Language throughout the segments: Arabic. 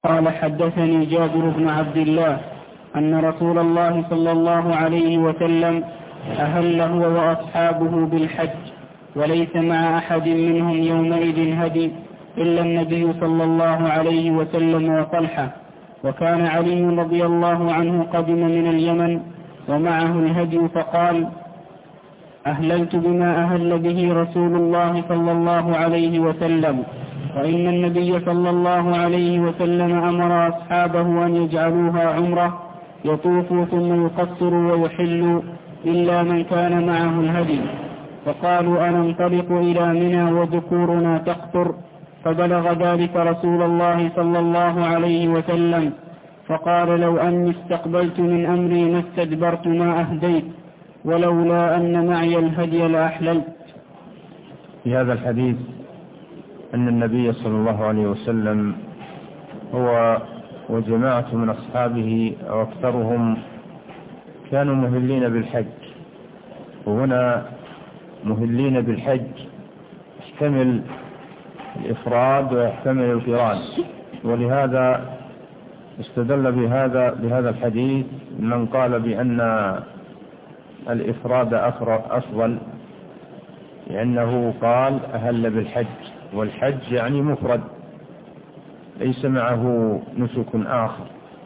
قال حدثني جابر بن عبد الله أن رسول الله صلى الله عليه وسلم أهل هو وأصحابه بالحج، وليس مع أحد منهم يومئذ هدي إلا النبي صلى الله عليه وسلم وطلحة، وكان علي رضي الله عنه قدم من اليمن ومعه الهدي فقال: أهللت بما أهل به رسول الله صلى الله عليه وسلم، وإن النبي صلى الله عليه وسلم أمر أصحابه أن يجعلوها عمرة يطوفوا ثم يقصروا ويحلوا إلا من كان معه الهدي، فقالوا أننطلق إلى منى وذكورنا تقطر، فبلغ ذلك رسول الله صلى الله عليه وسلم فقال: لو أني استقبلت من أمري ما استدبرت ما أهديت، ولولا أن معي الهدي لأحللت. في هذا الحديث أن النبي صلى الله عليه وسلم هو وجماعة من أصحابه وأكثرهم كانوا مهلين بالحج، وهنا مهلين بالحج يحتمل الإفراد ويحتمل القران، ولهذا استدل بهذا الحديث من قال بأن الإفراد أفضل، لأنه قال أهل بالحج، والحج يعني مفرد ليس معه نسك آخر.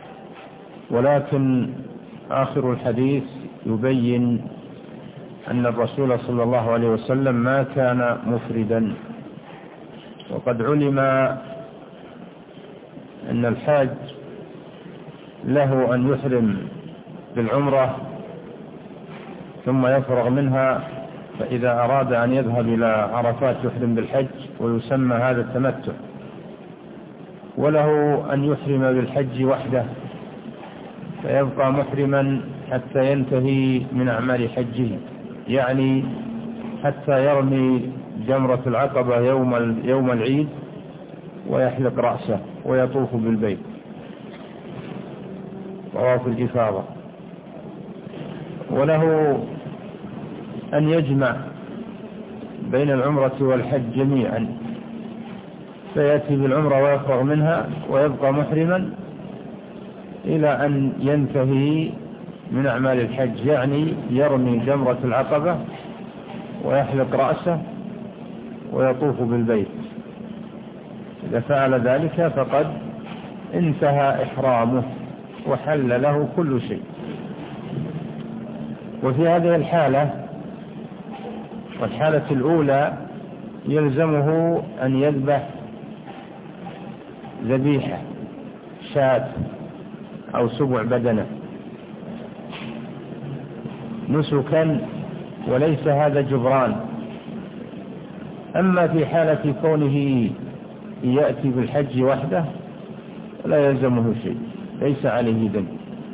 ولكن آخر الحديث يبين أن الرسول صلى الله عليه وسلم ما كان مفردا، وقد علم أن الحاج له أن يحرم بالعمرة ثم يفرغ منها، فإذا أراد أن يذهب إلى عرفات يحرم بالحج ويسمى هذا التمتع، وله أن يحرم بالحج وحده فيبقى محرما حتى ينتهي من أعمال حجه، يعني حتى يرمي جمرة العقبة يوم العيد ويحلق رأسه ويطوف بالبيت طواف الإفاضة، وله أن يجمع بين العمرة والحج جميعا، فيأتي بالعمرة ويفرغ منها ويبقى محرما إلى أن ينتهي من أعمال الحج، يعني يرمي جمرة العقبة ويحلق رأسه ويطوف بالبيت. إذا فعل ذلك فقد انتهى إحرامه وحل له كل شيء. وفي هذه الحالة، والحالة الأولى، يلزمه أن يذبح ذبيحة شاة أو سبع بدنة نسكا، وليس هذا جبران. أما في حالة كونه يأتي بالحج وحده لا يلزمه شيء، ليس عليه دم.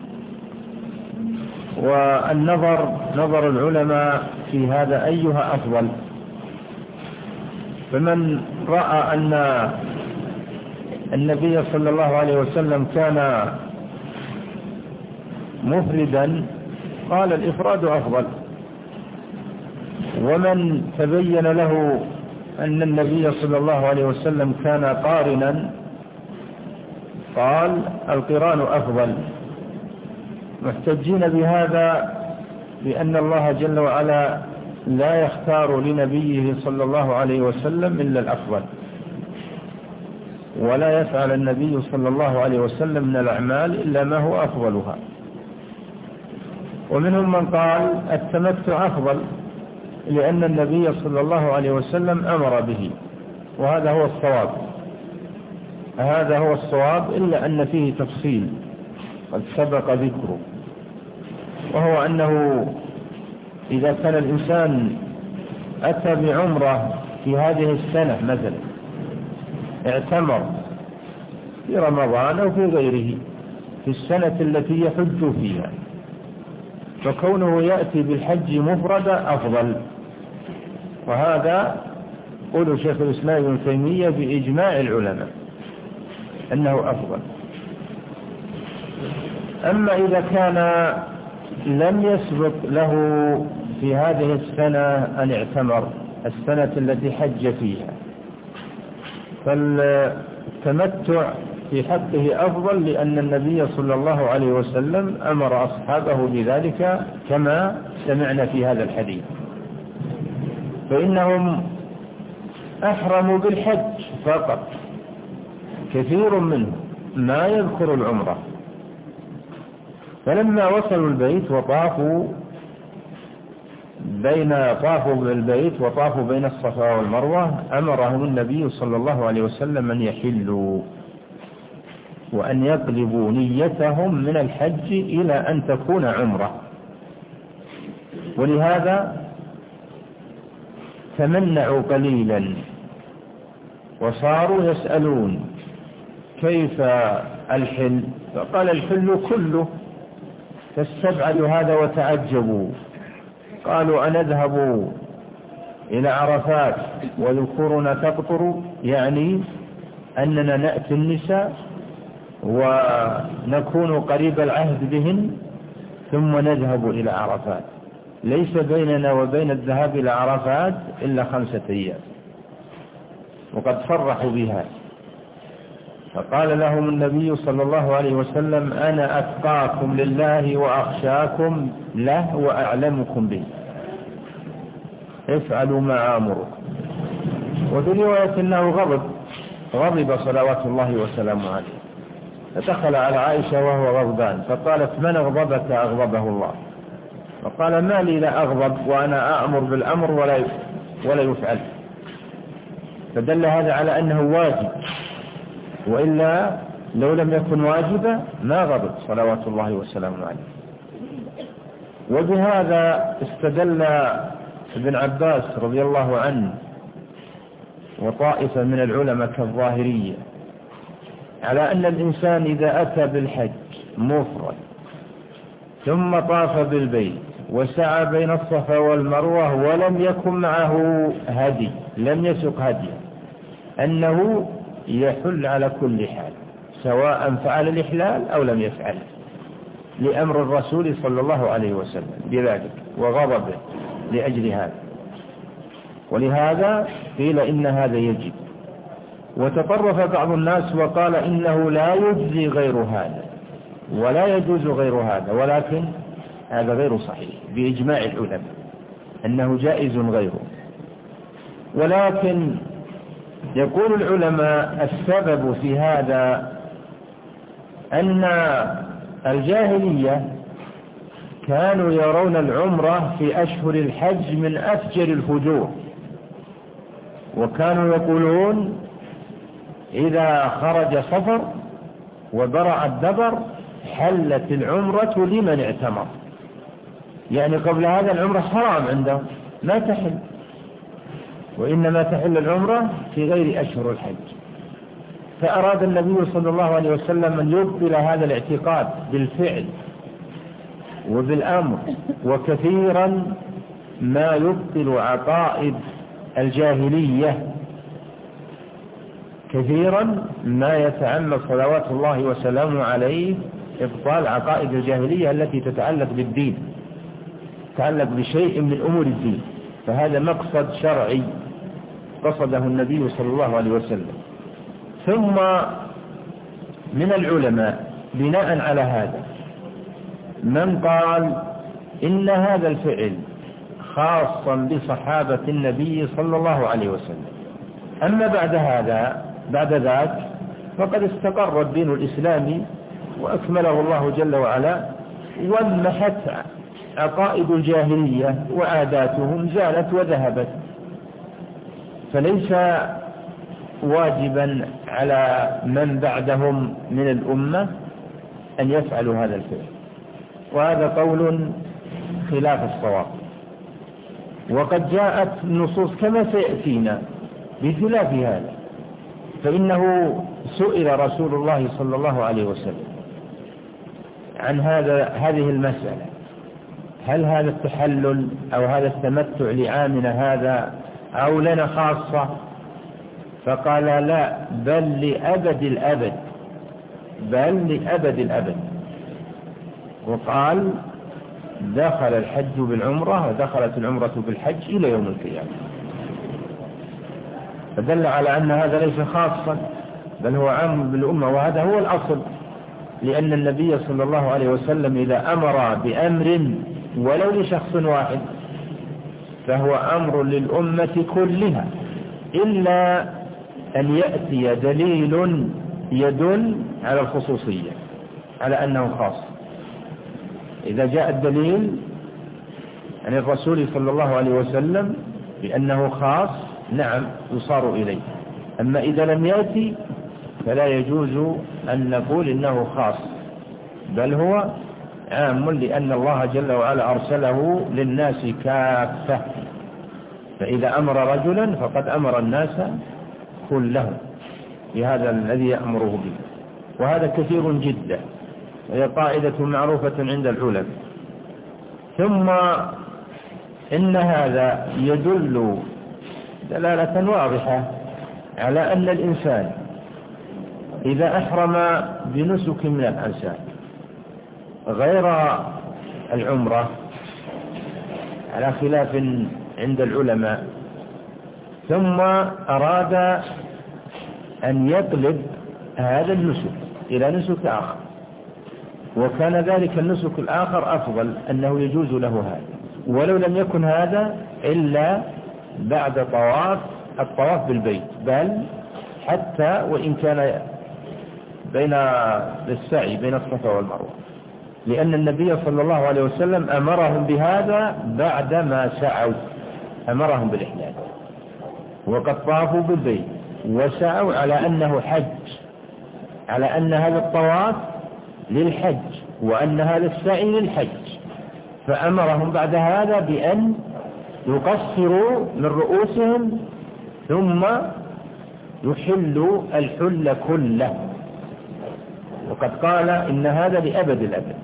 نظر العلماء في هذا أيها أفضل، فمن رأى أن النبي صلى الله عليه وسلم كان مفردا قال الإفراد أفضل، ومن تبين له أن النبي صلى الله عليه وسلم كان قارنا قال القران أفضل، محتجين بهذا بأن الله جل وعلا لا يختار لنبيه صلى الله عليه وسلم إلا الأفضل، ولا يفعل النبي صلى الله عليه وسلم من الأعمال إلا ما هو أفضلها. ومنهم من قال التمتع أفضل لأن النبي صلى الله عليه وسلم أمر به، وهذا هو الصواب، إلا أن فيه تفصيل قد سبق ذكره، وهو أنه إذا كان الإنسان أتى بعمرة في هذه السنة مثلا، اعتمر في رمضان أو في غيره في السنة التي يحج فيها، فكونه يأتي بالحج مفردا أفضل، وهذا قول شيخ الإسلام ابن تيمية بإجماع العلماء أنه أفضل. أما إذا كان لم يسبق له في هذه السنة أن اعتمر السنة التي حج فيها، فالتمتع في حقه أفضل، لأن النبي صلى الله عليه وسلم أمر أصحابه بذلك كما سمعنا في هذا الحديث. فإنهم أحرموا بالحج فقط، كثير منهم ما يذكر العمرة. فلما وصلوا البيت وطافوا بالبيت وطافوا بين الصفا والمروة، أمرهم النبي صلى الله عليه وسلم أن يحلوا وأن يقلبوا نيتهم من الحج إلى أن تكون عمرة. ولهذا تمنعوا قليلا وصاروا يسألون كيف الحل؟ فقال الحل كله. فاستبعدوا هذا وتعجبوا، قالوا أنذهب إلى عرفات وذكورنا تقطر، يعني أننا نأتي النساء ونكون قريب العهد بهن ثم نذهب إلى عرفات، ليس بيننا وبين الذهاب إلى عرفات إلا 5 أيام. وقد صرحوا بها. فقال لهم النبي صلى الله عليه وسلم: أنا أتقاكم لله وأخشاكم له وأعلمكم به، افعلوا ما آمركم. وفي رواية أنه غضب صلوات الله وسلامه عليه، فدخل على عائشة وهو غضبان، فقالت: من أغضبك؟ أغضبه الله. فقال: ما لي لا أغضب وأنا أأمر بالأمر ولا يفعل. فدل هذا على أنه واجب، وإلا لو لم يكن واجبا ما غضب صلوات الله وسلامه عليه. وبهذا استدل ابن عباس رضي الله عنه وطائفة من العلماء كالظاهرية على أن الإنسان إذا أتى بالحج مفرد ثم طاف بالبيت وسعى بين الصفا والمروة ولم يكن معه هدي، لم يسق هديا، أنه يحل على كل حال، سواء فعل الإحلال أو لم يفعل، لأمر الرسول صلى الله عليه وسلم بذلك وغضبه لأجل هذا. ولهذا قيل إن هذا يجب. وتطرف بعض الناس وقال إنه لا يجزي غير هذا ولا يجوز غير هذا، ولكن هذا غير صحيح بإجماع العلماء أنه جائز غيره. ولكن يقول العلماء السبب في هذا أن الجاهلية كانوا يرون العمرة في أشهر الحج من أفجر الفجور، وكانوا يقولون إذا خرج صفر وبرع الدبر حلت العمرة لمن اعتمر، يعني قبل هذا العمرة حرام عندهم ما تحل، وإنما تحل العمرة في غير أشهر الحج. فأراد النبي صلى الله عليه وسلم أن يبطل هذا الاعتقاد بالفعل وبالأمر، وكثيرا ما يبطل عقائد الجاهلية، كثيرا ما يتعمد صلوات الله وسلامه عليه إبطال عقائد الجاهلية التي تتعلق بالدين، تتعلق بشيء من أمور الدين. فهذا مقصد شرعي قصده النبي صلى الله عليه وسلم. ثم من العلماء بناء على هذا من قال إن هذا الفعل خاصا بصحابة النبي صلى الله عليه وسلم، أما بعد ذاك فقد استقر الدين الإسلامي وأكمله الله جل وعلا، وانمحت عقائد الجاهلية وعاداتهم زالت وذهبت، فليس واجبا على من بعدهم من الأمة أن يفعلوا هذا الفعل. وهذا قول خلاف الصواب، وقد جاءت النصوص كما سيأتينا بخلاف هذا. فإنه سئل رسول الله صلى الله عليه وسلم عن هذه المسألة، هل هذا التحلل أو هذا التمتع لعامنا هذا أو لنا خاصة؟ فقال لا، بل لأبد الأبد، بل لأبد الأبد. وقال دخل الحج بالعمرة ودخلت العمرة بالحج إلى يوم القيامة، فدل على أن هذا ليس خاصا بل هو عام بالأمة، وهذا هو الأصل، لأن النبي صلى الله عليه وسلم إذا أمر بأمر ولو لشخص واحد فهو أمر للأمة كلها، إلا أن يأتي دليل يدل على الخصوصية، على أنه خاص. إذا جاء الدليل عن الرسول صلى الله عليه وسلم بأنه خاص، نعم يصار إليه. أما إذا لم يأتي فلا يجوز أن نقول إنه خاص، بل هو عام، لأن الله جل وعلا أرسله للناس كافة، فإذا أمر رجلا فقد أمر الناس كلهم بهذا الذي يأمره به. وهذا كثير جدا، وهي قاعدة معروفة عند العلماء. ثم إن هذا يدل دلالة واضحة على أن الإنسان إذا أحرم بنسك من الأنساك غير العمرة، على خلاف عند العلماء، ثم أراد أن يقلب هذا النسك إلى نسك آخر، وكان ذلك النسك الآخر أفضل، أنه يجوز له هذا، ولو لم يكن هذا إلا بعد الطواف بالبيت، بل حتى وإن كان بين السعي بين الصفا والمروة، لأن النبي صلى الله عليه وسلم أمرهم بهذا بعدما سعوا، أمرهم بالإحلال، وقد طافوا بالبيت وسعوا على أنه حج، على أن هذا الطواف للحج وأن هذا السعي للحج، فأمرهم بعد هذا بأن يقصروا من رؤوسهم ثم يحلوا الحل كله، وقد قال إن هذا لأبد الأبد.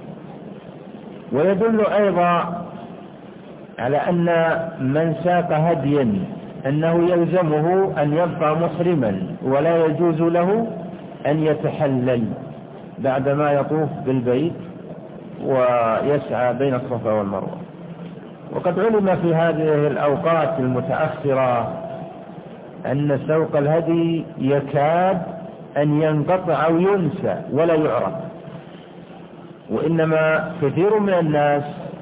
ويدل أيضا على أن من ساق هديا أنه يلزمه أن يبقى محرما، ولا يجوز له أن يتحلل بعدما يطوف بالبيت ويسعى بين الصفا والمروة. وقد علم في هذه الأوقات المتأخرة أن سوق الهدي يكاد أن ينقطع أو ينسى ولا يعرف، وإنما كثير من الناس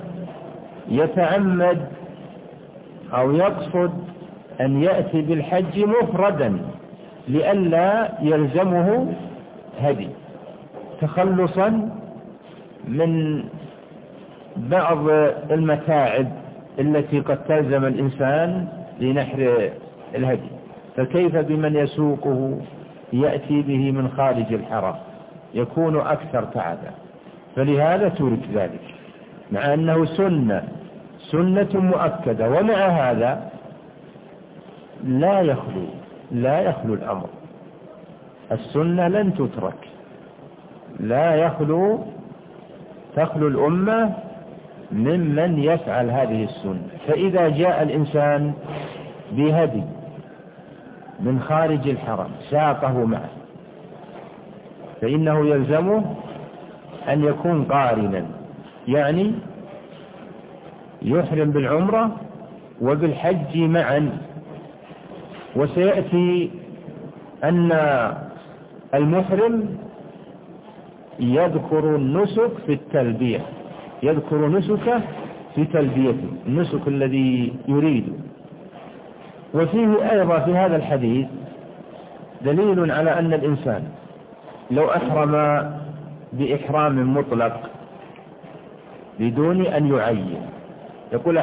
يتعمد أو يقصد أن يأتي بالحج مفردا لئلا يلزمه هدي، تخلصا من بعض المتاعب التي قد تلزم الإنسان لنحر الهدي. فكيف بمن يسوقه يأتي به من خارج الحرم، يكون أكثر تعبا، فلهذا ترك ذلك، مع أنه سنة مؤكدة. ومع هذا لا يخلو الأمر، السنة لن تترك، تخلو الأمة ممن يفعل هذه السنة. فإذا جاء الإنسان بهدي من خارج الحرم ساقه معه، فإنه يلزمه أن يكون قارنا، يعني يحرم بالعمرة وبالحج معا. وسيأتي أن المحرم يذكر النسك في التلبية، يذكر نسكه في تلبيته، النسك الذي يريد. وفيه أيضا في هذا الحديث دليل على أن الإنسان لو أحرم بإحرام مطلق بدون أن يعين، يقول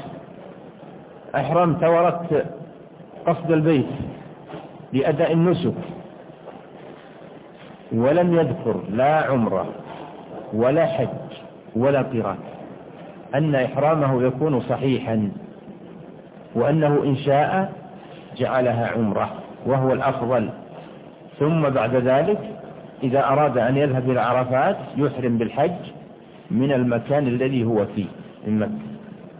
أحرمت وردت قصد البيت لأداء النسك، ولم يذكر لا عمرة ولا حج ولا قران، أن إحرامه يكون صحيحا، وأنه إن شاء جعلها عمرة وهو الأفضل. ثم بعد ذلك إذا أراد أن يذهب إلى عرفات يحرم بالحج من المكان الذي هو فيه من مكة.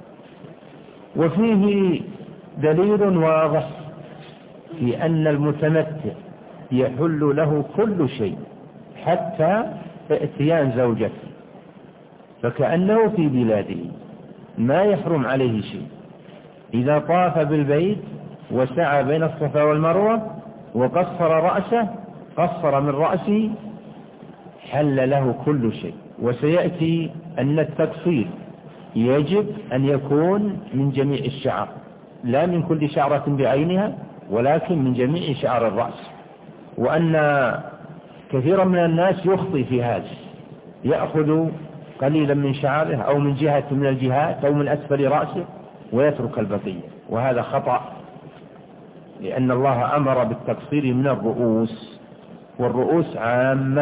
وفيه دليل واضح في أن المتمتع يحل له كل شيء حتى اتيان زوجته، فكأنه في بلاده ما يحرم عليه شيء. إذا طاف بالبيت وسعى بين الصفا والمروة وقصر رأسه قصر من رأسه حل له كل شيء. وسيأتي أن التقصير يجب أن يكون من جميع الشعر، لا من كل شعرة بعينها، ولكن من جميع شعر الرأس. وأن كثيرا من الناس يخطئ في هذا، يأخذ قليلا من شعره أو من جهة من الجهات أو من أسفل رأسه ويترك البقية، وهذا خطأ، لأن الله أمر بالتقصير من الرؤوس، والرؤوس عامة،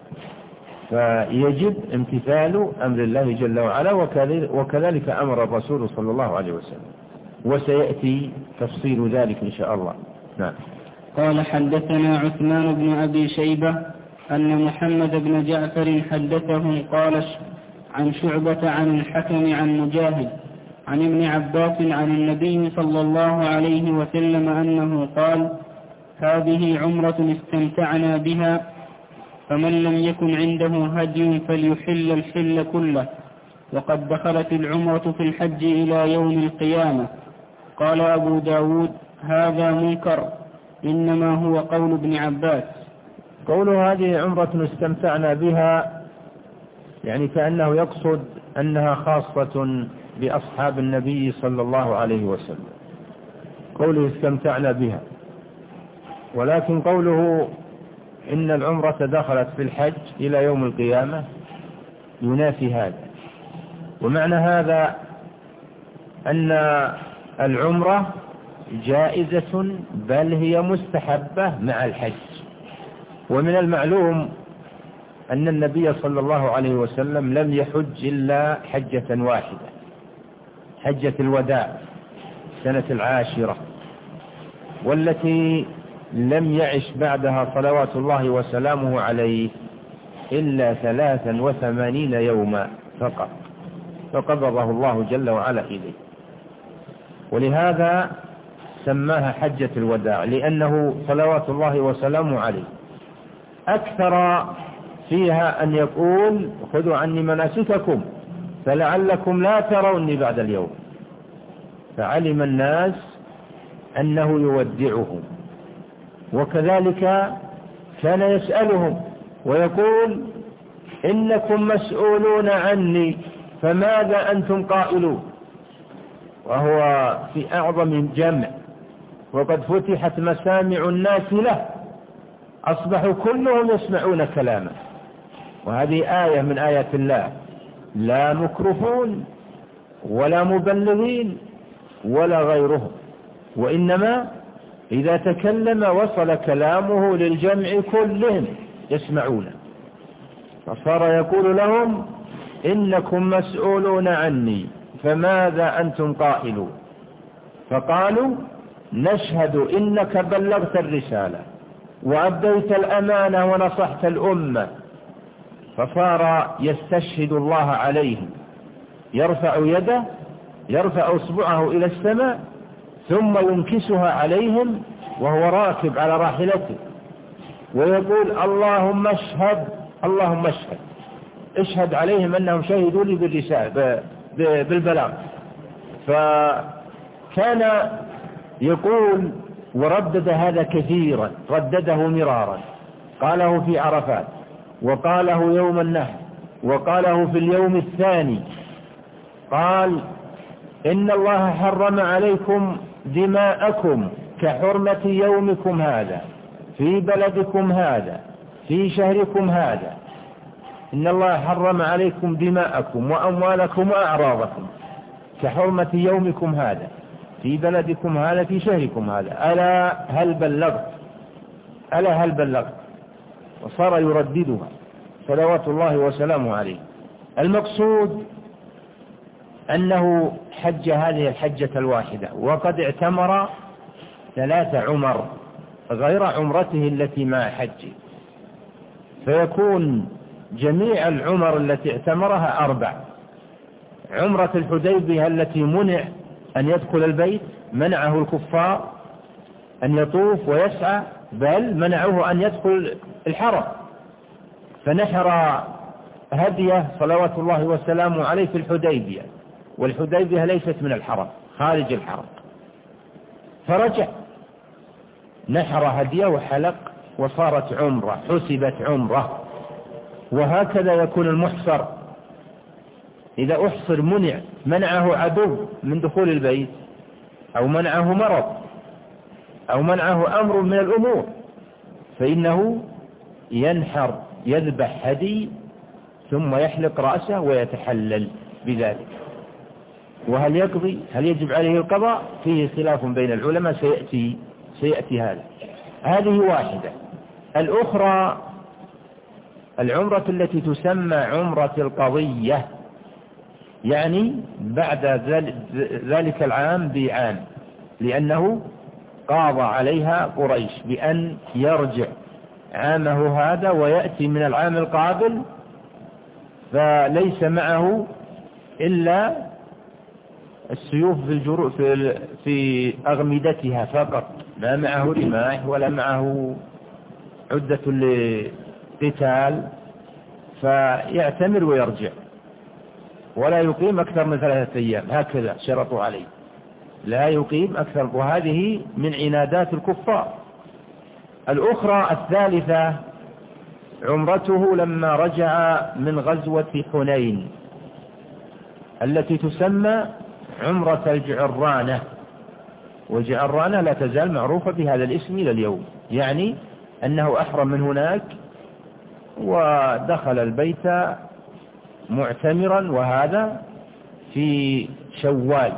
فيجب امتثال أمر الله جل وعلا، وكذلك أمر الرسول صلى الله عليه وسلم، وسيأتي تفصيل ذلك إن شاء الله. نعم. قال حدثنا عثمان بن أبي شيبة أن محمد بن جعفر حدثهم قال عن شعبة عن الحكم عن مجاهد عن ابن عباس عن النبي صلى الله عليه وسلم أنه قال: هذه عمرة استمتعنا بها، فمن لم يكن عنده هدي فليحل الحل كله، وقد دخلت العمرة في الحج إلى يوم القيامة. قال أبو داود: هذا منكر، إنما هو قول ابن عباس. قوله هذه عمرة استمتعنا بها يعني كأنه يقصد أنها خاصة بأصحاب النبي صلى الله عليه وسلم، قوله استمتعنا بها. ولكن قوله إن العمرة دخلت في الحج إلى يوم القيامة ينافي هذا. ومعنى هذا أن العمرة جائزة، بل هي مستحبة مع الحج. ومن المعلوم أن النبي صلى الله عليه وسلم لم يحج إلا حجة واحدة، حجة الوداع سنة 10، والتي لم يعش بعدها صلوات الله وسلامه عليه إلا 83 يوما فقط، فقبضه الله جل وعلا إليه. ولهذا سماها حجة الوداع، لأنه صلوات الله وسلامه عليه أكثر فيها أن يقول: خذوا عني مناسككم فلعلكم لا تروني بعد اليوم. فعلم الناس أنه يودعهم، وكذلك كان يسألهم ويقول: إنكم مسؤولون عني فماذا أنتم قائلون؟ وهو في أعظم جمع، وقد فتحت مسامع الناس له، أصبحوا كلهم يسمعون كلامه. وهذه آية من آيات الله، لا مكرفون ولا مبلغين ولا غيرهم، وإنما إذا تكلم وصل كلامه للجمع كلهم يسمعونه. فصار يقول لهم: إنكم مسؤولون عني فماذا أنتم قائلون؟ فقالوا: نشهد إنك بلغت الرسالة وأديت الأمانة ونصحت الأمة. فصار يستشهد الله عليهم، يرفع يده، يرفع أصبعه إلى السماء، ثم ينكسها عليهم وهو راكب على راحلته، ويقول: اللهم اشهد، اللهم اشهد، اشهد عليهم أنهم شهدوا لي بالرسالة بالبلاغ. فكان يقول وردد هذا كثيرا، ردده مرارا، قاله في عرفات، وقاله يوم النحر، وقاله في اليوم الثاني. قال: إن الله حرم عليكم دماءكم كحرمة يومكم هذا في بلدكم هذا في شهركم هذا. إن الله حرم عليكم دماءكم وأموالكم وأعراضكم كحرمة يومكم هذا في بلدكم هذا في شهركم هذا، ألا هل بلغت؟ ألا هل بلغت؟ وصار يرددها صلوات الله وسلامه عليه. المقصود أنه حج هذه الحجة الواحدة، وقد اعتمر 3 عمر غير عمرته التي مع حجه، فيكون جميع العمر التي اعتمرها 4. عمرة الحديبية التي منع أن يدخل البيت، منعه الكفار أن يطوف ويسعى، بل منعوه أن يدخل الحرم، فنحر هديه صلوات الله وسلامه عليه في الحديبية، والحديبية ليست من الحرم، خارج الحرم. فرجع نحر هديه وحلق وصارت عمرة، حسبت عمرة. وهكذا يكون المحصر، إذا أحصر منعه عدو من دخول البيت، أو منعه مرض، أو منعه أمر من الأمور، فإنه ينحر، يذبح هدي ثم يحلق رأسه ويتحلل بذلك. وهل يقضي؟ هل يجب عليه القضاء؟ فيه خلاف بين العلماء، سيأتي هذا. هذه واحدة. الأخرى العمرة التي تسمى عمرة القضية، يعني بعد ذلك العام بعام، لأنه قاضى عليها قريش بأن يرجع عامه هذا ويأتي من العام القابل، فليس معه إلا السيوف في أغمدتها فقط، لا معه رماح ولا معه عدة لقتال، فيعتمر ويرجع ولا يقيم أكثر من 3 أيام، هكذا شرطوا عليه، لا يقيم أكثر. وهذه من عنادات الكفار. الأخرى الثالثة عمرته لما رجع من غزوة حنين التي تسمى عمرة الجعرانة، والجعرانة لا تزال معروفة بهذا الاسم إلى اليوم، يعني أنه أحرم من هناك ودخل البيت معتمرا، وهذا في شوال،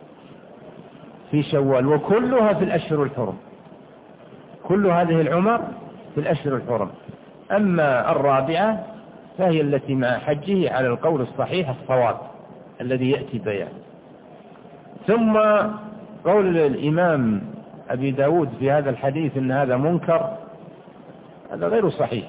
وكلها في الأشهر الحرم، كل هذه العمر في الأشهر الحرم. أما الرابعة فهي التي مع حجه على القول الصحيح الصواب الذي يأتي بيان. ثم قول الإمام أبي داود في هذا الحديث إن هذا منكر، هذا غير صحيح،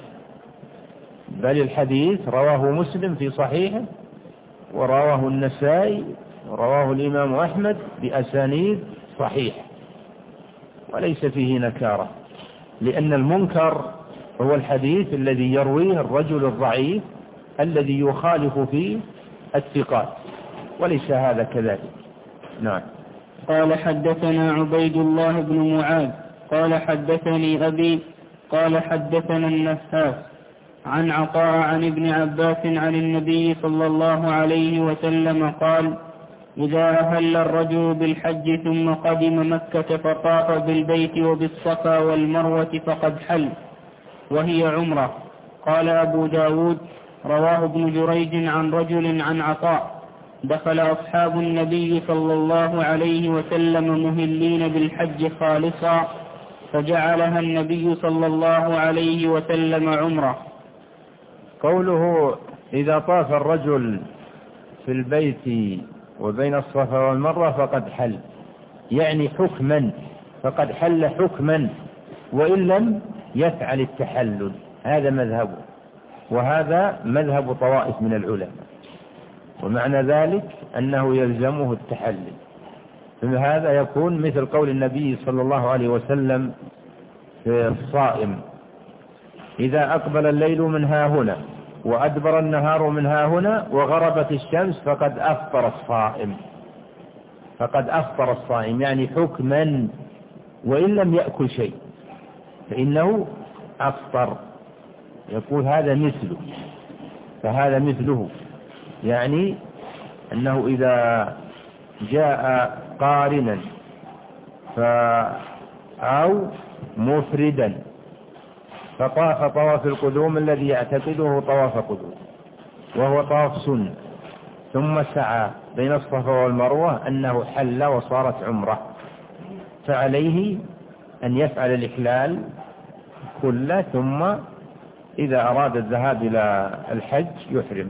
بل الحديث رواه مسلم في صحيحه، ورواه النسائي، ورواه الإمام أحمد بأسانيد صحيحة، وليس فيه نكارة، لأن المنكر هو الحديث الذي يرويه الرجل الضعيف الذي يخالف فيه الثقات، وليس هذا كذلك. نعم. قال حدثنا عبيد الله بن معاذ قال حدثني أبي قال حدثنا النفاس عن عطاء عن ابن عباس عن النبي صلى الله عليه وسلم قال: إذا أهل الرجل بالحج ثم قدم مكة فطاف بالبيت وبالصفا والمروة فقد حل، وهي عمرة. قال أبو داود: رواه ابن جريج عن رجل عن عطاء: دخل أصحاب النبي صلى الله عليه وسلم مهلين بالحج خالصا، فجعلها النبي صلى الله عليه وسلم عمرة. قوله إذا طاف الرجل في البيت وبين الصفا والمروة فقد حل، يعني حكما، فقد حل حكما، وإن لم يفعل التحلل. هذا مذهبه، وهذا مذهب طوائف من العلماء، ومعنى ذلك أنه يلزمه التحلل. فهذا يكون مثل قول النبي صلى الله عليه وسلم في الصائم: إذا أقبل الليل من ها هنا وأدبر النهار من ها هنا وغربت الشمس فقد أفطر الصائم. فقد أفطر الصائم يعني حكما، وإن لم يأكل شيء فإنه أفطر. يقول هذا مثله، فهذا مثله، يعني أنه إذا جاء قارنا أو مفردا فطاف طواف القدوم الذي يعتقده طواف قدوم وهو طواف سنة، ثم سعى بين الصفا والمروة، أنه حل وصارت عمرة، فعليه أن يفعل الإحلال كله، ثم إذا أراد الذهاب إلى الحج يحرم.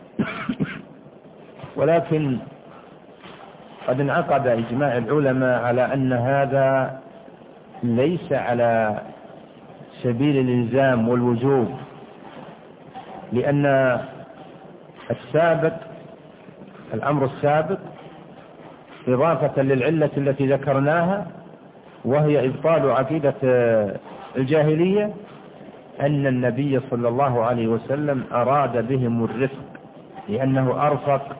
ولكن قد انعقد إجماع العلماء على أن هذا ليس على سبيل الإلزام والوجوب، لأن الأمر السابق إضافة للعلة التي ذكرناها، وهي إبطال عقيدة الجاهلية، أن النبي صلى الله عليه وسلم أراد بهم الرفق، لأنه أرفق،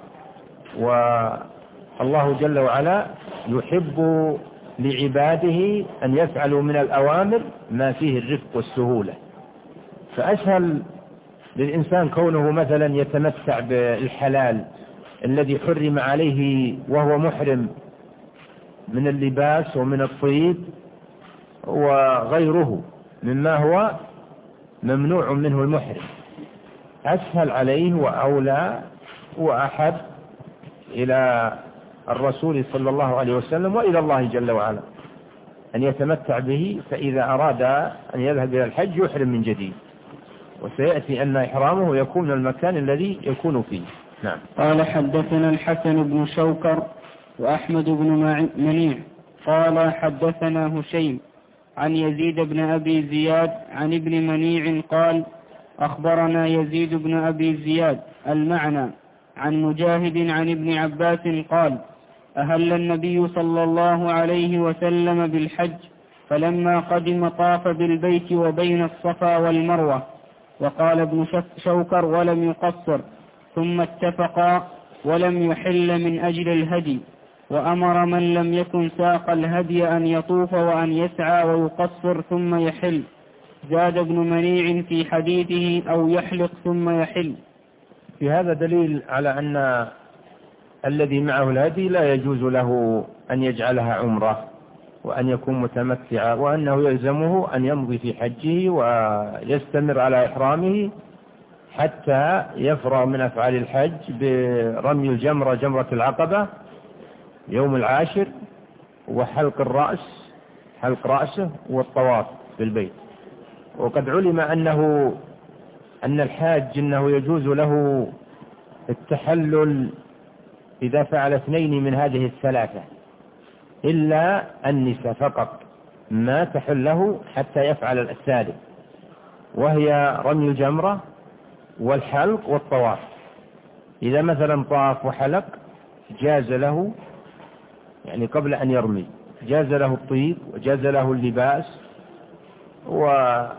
والله جل وعلا يحب لعباده أن يفعلوا من الأوامر ما فيه الرفق والسهولة. فأسهل للإنسان كونه مثلا يتمتع بالحلال الذي حرم عليه وهو محرم من اللباس ومن الطيب وغيره مما هو ممنوع منه المحرم، أسهل عليه وأولى وأحب إلى الرسول صلى الله عليه وسلم وإلى الله جل وعلا أن يتمتع به، فإذا أراد أن يذهب إلى الحج يحرم من جديد، وسيأتي أن إحرامه يكون من المكان الذي يكون فيه. نعم. قال حدثنا الحسن بن شوكر وأحمد بن منيع قال حدثنا هشيم عن يزيد بن أبي زياد عن ابن منيع قال أخبرنا يزيد بن أبي زياد المعنى عن مجاهد عن ابن عباس قال أهل النبي صلى الله عليه وسلم بالحج، فلما قدم طاف بالبيت وبين الصفا والمروة. وقال ابن شوكر ولم يقصر، ثم اتفقا ولم يحل من أجل الهدي، وأمر من لم يكن ساق الهدي أن يطوف وأن يسعى ويقصر ثم يحل. زاد ابن منيع في حديثه أو يحلق ثم يحل. في هذا دليل على أن الذي معه الهدي لا يجوز له أن يجعلها عمرة وأن يكون متمتعا، وأنه يلزمه أن يمضي في حجه ويستمر على إحرامه حتى يفرغ من أفعال الحج برمي الجمرة جمرة العقبة يوم العاشر، وحلق الرأس حلق رأسه، والطواف بالبيت. وقد علم أن الحاج إنه يجوز له التحلل إذا فعل 2 من هذه الثلاثة، إلا النساء فقط ما تحله حتى يفعل الثالث، وهي رمي الجمرة والحلق والطواف. إذا مثلا طاف وحلق جاز له، يعني قبل أن يرمي جاز له الطيب وجاز له اللباس وجاز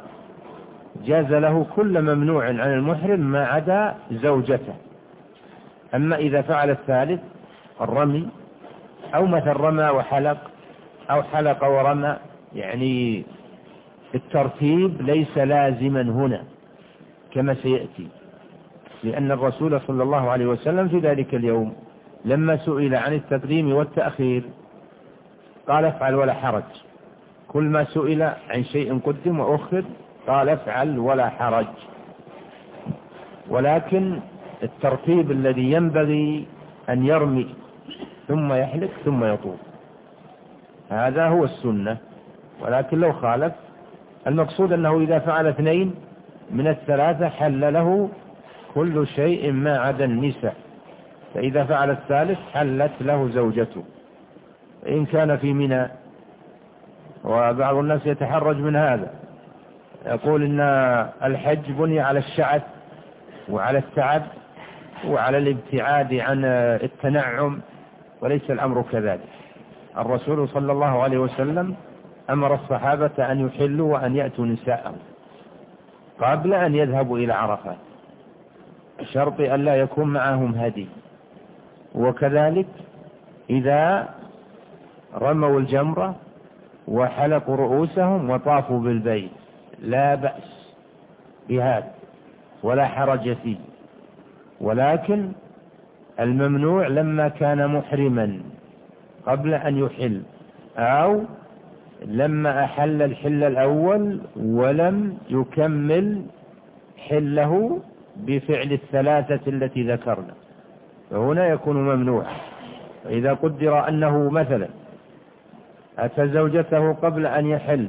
له كل ممنوع عن المحرم ما عدا زوجته. أما إذا فعل الثالث الرمي، أو مثل رمى وحلق أو حلق ورمى، يعني الترتيب ليس لازما هنا كما سيأتي، لأن الرسول صلى الله عليه وسلم في ذلك اليوم لما سئل عن التقديم والتأخير قال افعل ولا حرج. كل ما سئل عن شيء قدم وأخر قال افعل ولا حرج، ولكن الترتيب الذي ينبغي أن يرمي ثم يحلق ثم يطوف، هذا هو السنة. ولكن لو خالف، المقصود أنه إذا فعل 2 من الثلاثة حل له كل شيء ما عدا النساء، فإذا فعل الثالث حلت له زوجته. إن كان في منى، وبعض الناس يتحرج من هذا، يقول إن الحج بني على الشعث وعلى التعب وعلى الابتعاد عن التنعم، وليس الأمر كذلك. الرسول صلى الله عليه وسلم أمر الصحابة أن يحلوا وأن يأتوا نساءهم قبل أن يذهبوا إلى عرفات، شرط أن لا يكون معهم هدي. وكذلك إذا رموا الجمرة وحلقوا رؤوسهم وطافوا بالبيت لا بأس بهذا ولا حرج فيه، ولكن الممنوع لما كان محرما قبل أن يحل، أو لما أحل الحل الأول ولم يكمل حله بفعل الثلاثة التي ذكرنا، فهنا يكون ممنوع. فإذا قدر أنه مثلا أتى زوجته قبل أن يحل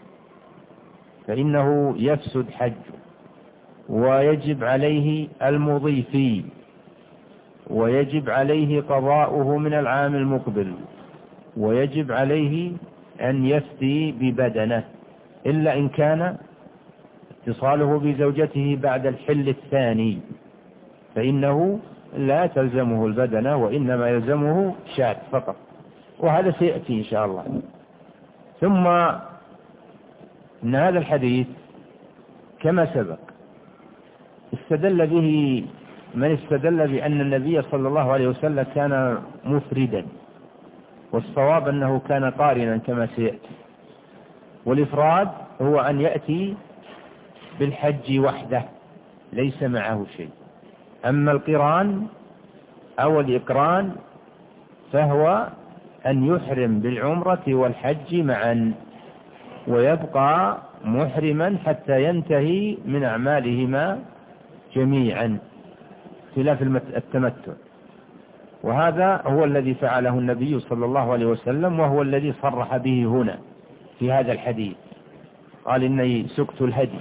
فإنه يفسد حجه، ويجب عليه المضي فيه، ويجب عليه قضاؤه من العام المقبل، ويجب عليه أن يفتي ببدنه، إلا إن كان اتصاله بزوجته بعد الحل الثاني فإنه لا تلزمه البدنة، وإنما يلزمه شاة فقط، وهذا سيأتي إن شاء الله. ثم إن هذا الحديث كما سبق استدل به من استدل بأن النبي صلى الله عليه وسلم كان مفردا، والصواب أنه كان قارنا كما سيأتي. والإفراد هو أن يأتي بالحج وحده ليس معه شيء. أما القران أو الإقران فهو أن يحرم بالعمرة والحج معا ويبقى محرما حتى ينتهي من أعمالهما جميعا خلاف التمتع. وهذا هو الذي فعله النبي صلى الله عليه وسلم، وهو الذي صرح به هنا في هذا الحديث، قال إني سقت الهدي،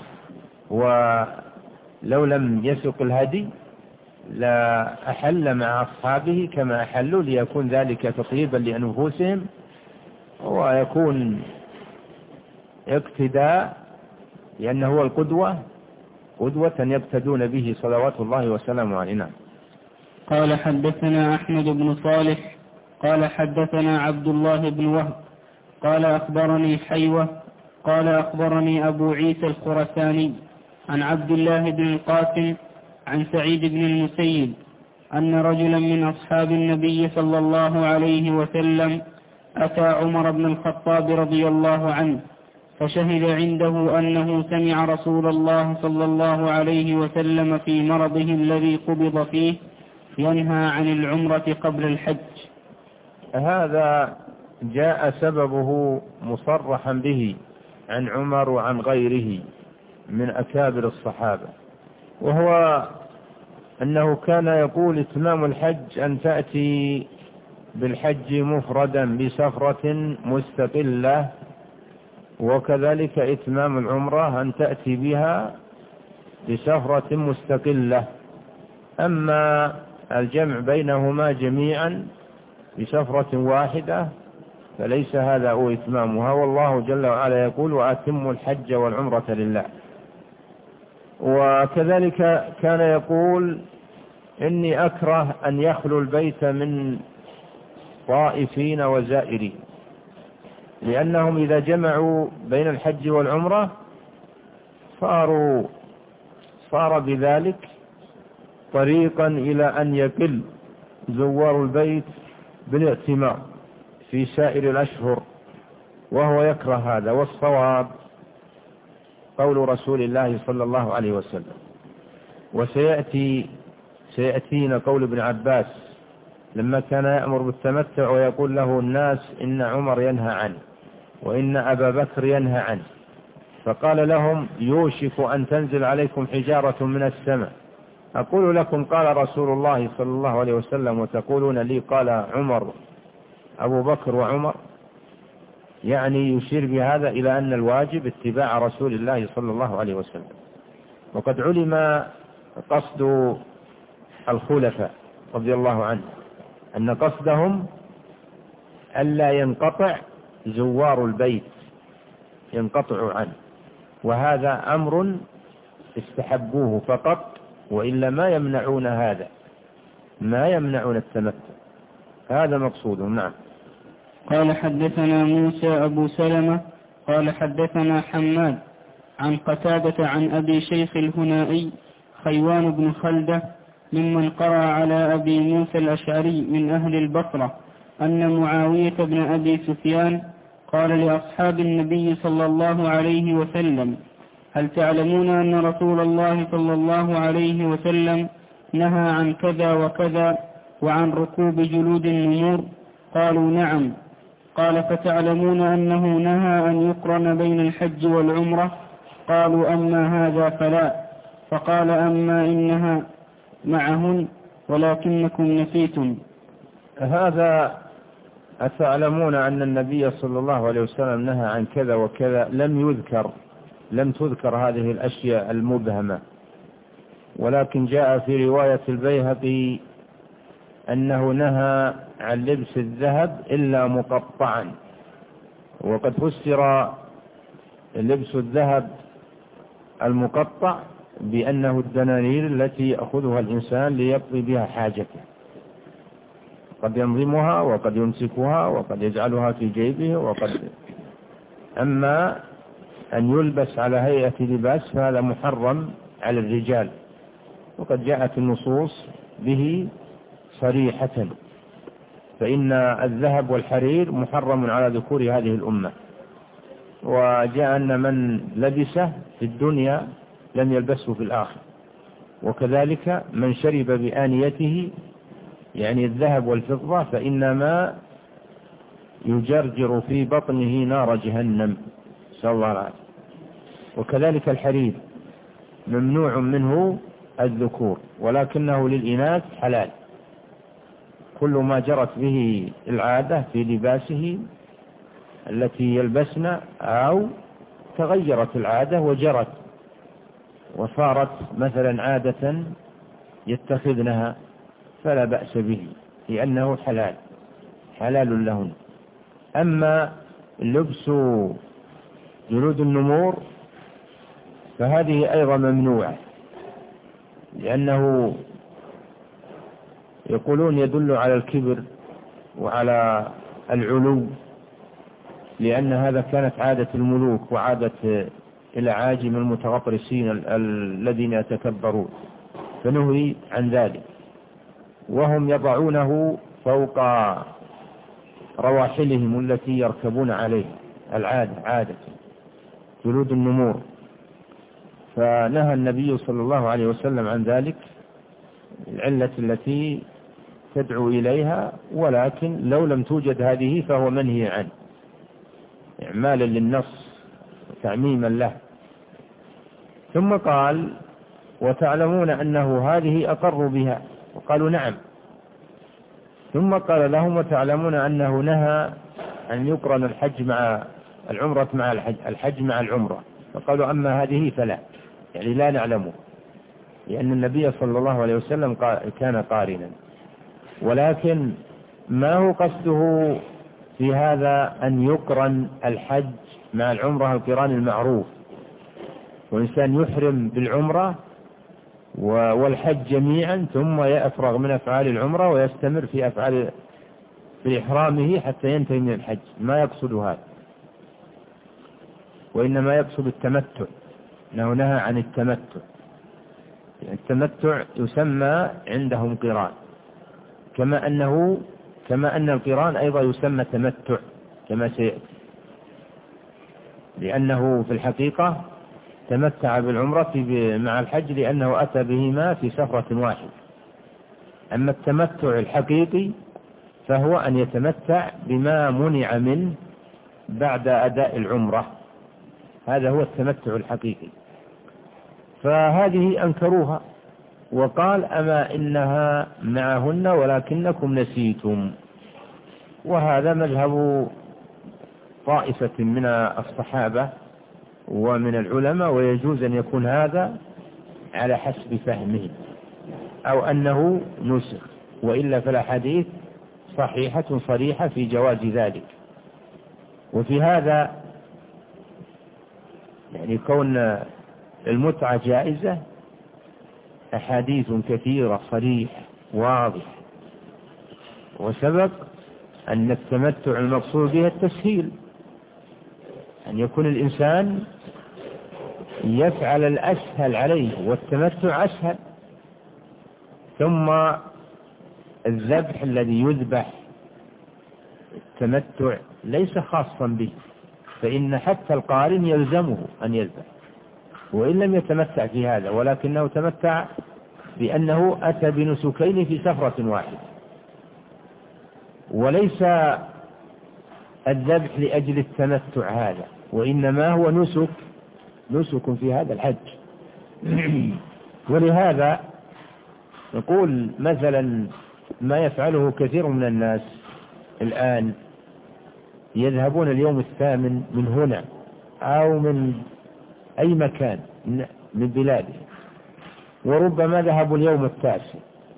ولو لم يسق الهدي لا أحل مع أصحابه كما أحلوا، ليكون ذلك تطيبا لأنفسهم ويكون اقتداء، لأنه هو القدوة، قدوة يقتدون به صلوات الله وسلامه عليه. قال حدثنا أحمد بن صالح قال حدثنا عبد الله بن وهب قال أخبرني حيوة قال أخبرني أبو عيسى الخرساني عن عبد الله بن القاسم عن سعيد بن المسيب أن رجلا من أصحاب النبي صلى الله عليه وسلم أتى عمر بن الخطاب رضي الله عنه فشهد عنده أنه سمع رسول الله صلى الله عليه وسلم في مرضه الذي قبض فيه ينهى عن العمرة قبل الحج. هذا جاء سببه مصرحا به عن عمر وعن غيره من أكابر الصحابة، وهو أنه كان يقول إتمام الحج أن تأتي بالحج مفردا بسفرة مستقلة، وكذلك إتمام العمرة أن تأتي بها بسفرة مستقلة. أما الجمع بينهما جميعا بسفرة واحدة فليس هذا هو إتمامها، والله جل وعلا يقول وأتموا الحج والعمرة لله. وكذلك كان يقول إني أكره أن يخلو البيت من طائفين وزائرين، لأنهم إذا جمعوا بين الحج والعمرة صار بذلك طريقا إلى أن يقل زوار البيت بالاعتمار في سائر الأشهر، وهو يكره هذا. والصواب قول رسول الله صلى الله عليه وسلم، وسيأتينا قول ابن عباس لما كان يأمر بالتمتع ويقول له الناس إن عمر ينهى عنه وإن أبا بكر ينهى عنه، فقال لهم يوشك أن تنزل عليكم حجارة من السماء، أقول لكم قال رسول الله صلى الله عليه وسلم وتقولون لي قال عمر أبو بكر وعمر، يعني يشير بهذا إلى أن الواجب اتباع رسول الله صلى الله عليه وسلم. وقد علم قصد الخلفاء رضي الله عنه أن قصدهم ألا ينقطع زوار البيت، ينقطع عنه، وهذا أمر استحبوه فقط، وإلا ما يمنعون هذا، ما يمنعون التمتع، هذا مقصودهم. نعم. قال حدثنا موسى أبو سلمة قال حدثنا حماد عن قتادة عن أبي شيخ الهنائي خيوان بن خلدة ممن قرأ على أبي موسى الأشعري من أهل البصرة أن معاوية بن أبي سفيان قال لأصحاب النبي صلى الله عليه وسلم هل تعلمون أن رسول الله صلى الله عليه وسلم نهى عن كذا وكذا وعن ركوب جلود النمور؟ قالوا نعم. قال فتعلمون أنه نهى أن يقرن بين الحج والعمرة؟ قالوا أما هذا فلا. فقال أما إنها معهن ولكنكم نسيتم. هذا أتعلمون أن النبي صلى الله عليه وسلم نهى عن كذا وكذا، لم تذكر هذه الأشياء المبهمة، ولكن جاء في رواية البيهقي أنه نهى عن لبس الذهب إلا مقطعا، وقد فسر لبس الذهب المقطع بأنه الدنانير التي يأخذها الإنسان ليقضي بها حاجته، قد ينظمها وقد يمسكها وقد يجعلها في جيبه أما أن يلبس على هيئة لباس فهذا محرم على الرجال، وقد جاءت النصوص به صريحة، فإن الذهب والحرير محرم على ذكور هذه الأمة. وجاء أن من لبسه في الدنيا لم يلبسه في الآخرة، وكذلك من شرب بآنيته يعني الذهب والفضة فإنما يجرجر في بطنه نار جهنم، نسأل الله العافية. وكذلك الحرير ممنوع منه الذكور ولكنه للإناث حلال، كل ما جرت به العادة في لباسه التي يلبسن أو تغيرت العادة وجرت وصارت مثلا عادة يتخذنها فلا بأس به لأنه حلال لهن. أما لبس جلود النمور فهذه أيضا ممنوعة، لأنه يقولون يدل على الكبر وعلى العلو، لأن هذا كانت عادة الملوك وعادة الأعاجم المتغطرسين الذين يتكبرون، فنهي عن ذلك. وهم يضعونه فوق رواحلهم التي يركبون عليها، عادة جلود النمور، فنهى النبي صلى الله عليه وسلم عن ذلك العلة التي تدعو إليها، ولكن لو لم توجد هذه فهو منهي عنه إعمالا للنص وتعميما له. ثم قال وتعلمون أنه هذه أقر بها، وقالوا نعم. ثم قال لهم وتعلمون أنه نهى أن يقرن الحج مع العمرة مع الحج مع العمرة، فقالوا أما هذه فلا، يعني لا نعلمه، لأن النبي صلى الله عليه وسلم كان قارنا. ولكن ما هو قصده في هذا أن يقرن الحج مع العمرة القران المعروف، وإنسان يحرم بالعمرة والحج جميعا ثم يفرغ من أفعال العمرة ويستمر في إحرامه حتى ينتهي من الحج، ما يقصد هذا، وإنما يقصد التمتع، أنه نهى عن التمتع. التمتع يسمى عندهم قران، كما أن القران أيضا يسمى تمتع كما سيأتي، لأنه في الحقيقة تمتع بالعمرة مع الحج لأنه أتى بهما في سفرة واحدة. أما التمتع الحقيقي فهو أن يتمتع بما منع منه بعد أداء العمرة، هذا هو التمتع الحقيقي. فهذه أنكروها، وقال أما إنها معهن ولكنكم نسيتم. وهذا مذهب طائفة من الصحابة ومن العلماء، ويجوز أن يكون هذا على حسب فهمهم أو أنه نسخ، وإلا فالأحاديث صحيحة صريحة في جواز ذلك. وفي هذا يعني كون المتعة جائزة أحاديث كثيرة صريحة واضح، وسبق أن التمتع المقصود به التسهيل، أن يكون الإنسان يفعل الأسهل عليه، والتمتع أسهل. ثم الذبح الذي يذبح التمتع ليس خاصا به، فإن حتى القارن يلزمه أن يذبح وإن لم يتمتع في هذا، ولكنه تمتع بأنه أتى بنسكين في سفرة واحدة. وليس الذبح لأجل التمتع هذا، وإنما هو نسك في هذا الحج. ولهذا نقول مثلا ما يفعله كثير من الناس الآن، يذهبون اليوم الثامن من هنا أو من أي مكان من بلاده، وربما ذهبوا اليوم التاسع،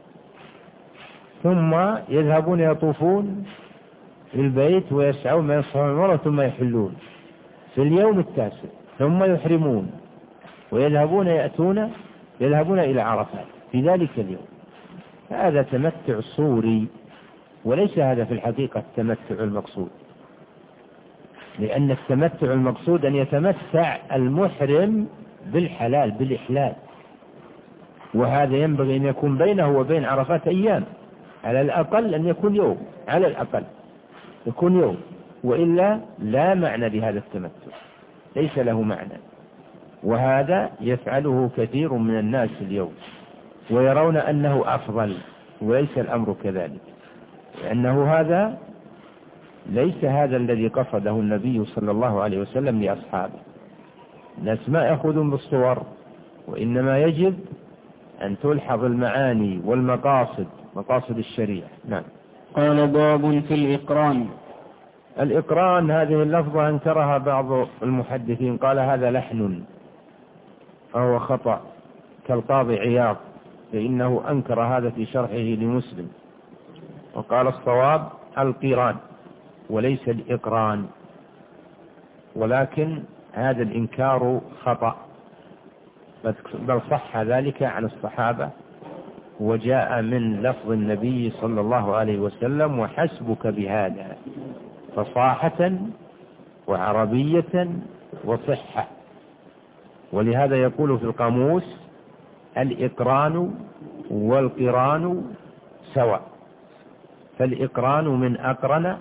ثم يذهبون يطوفون البيت ويسعون ما يصفون مرة ثم يحلون في اليوم التاسع، ثم يحرمون ويذهبون يذهبون إلى عرفات في ذلك اليوم. هذا تمتع صوري، وليس هذا في الحقيقة التمتع المقصود، لأن التمتع المقصود أن يتمتع المحرم بالحلال بالإحلال، وهذا ينبغي أن يكون بينه وبين عرفات أيام، على الأقل أن يكون يوم، على الأقل يكون يوم، وإلا لا معنى لهذا التمتع. ليس له معنى. وهذا يفعله كثير من الناس اليوم ويرون أنه أفضل، وليس الأمر كذلك، لأنه هذا ليس هذا الذي قصده النبي صلى الله عليه وسلم لأصحابه. الناس ما يأخذون بالصور، وإنما يجب أن تلحظ المعاني والمقاصد، مقاصد الشريعة. نعم. قال باب في الإقران. الإقران هذه اللفظة انكرها بعض المحدثين، قال هذا لحن فهو خطأ، كالقاضي عياض، فإنه أنكر هذا في شرحه لمسلم، وقال الصواب القران وليس الإقران، ولكن هذا الإنكار خطأ، بل صح ذلك عن الصحابة وجاء من لفظ النبي صلى الله عليه وسلم: وحسبك بهذا فصاحة وعربية وصحة. ولهذا يقول في القاموس: الإقران والقران سواء، فالإقران من أقرن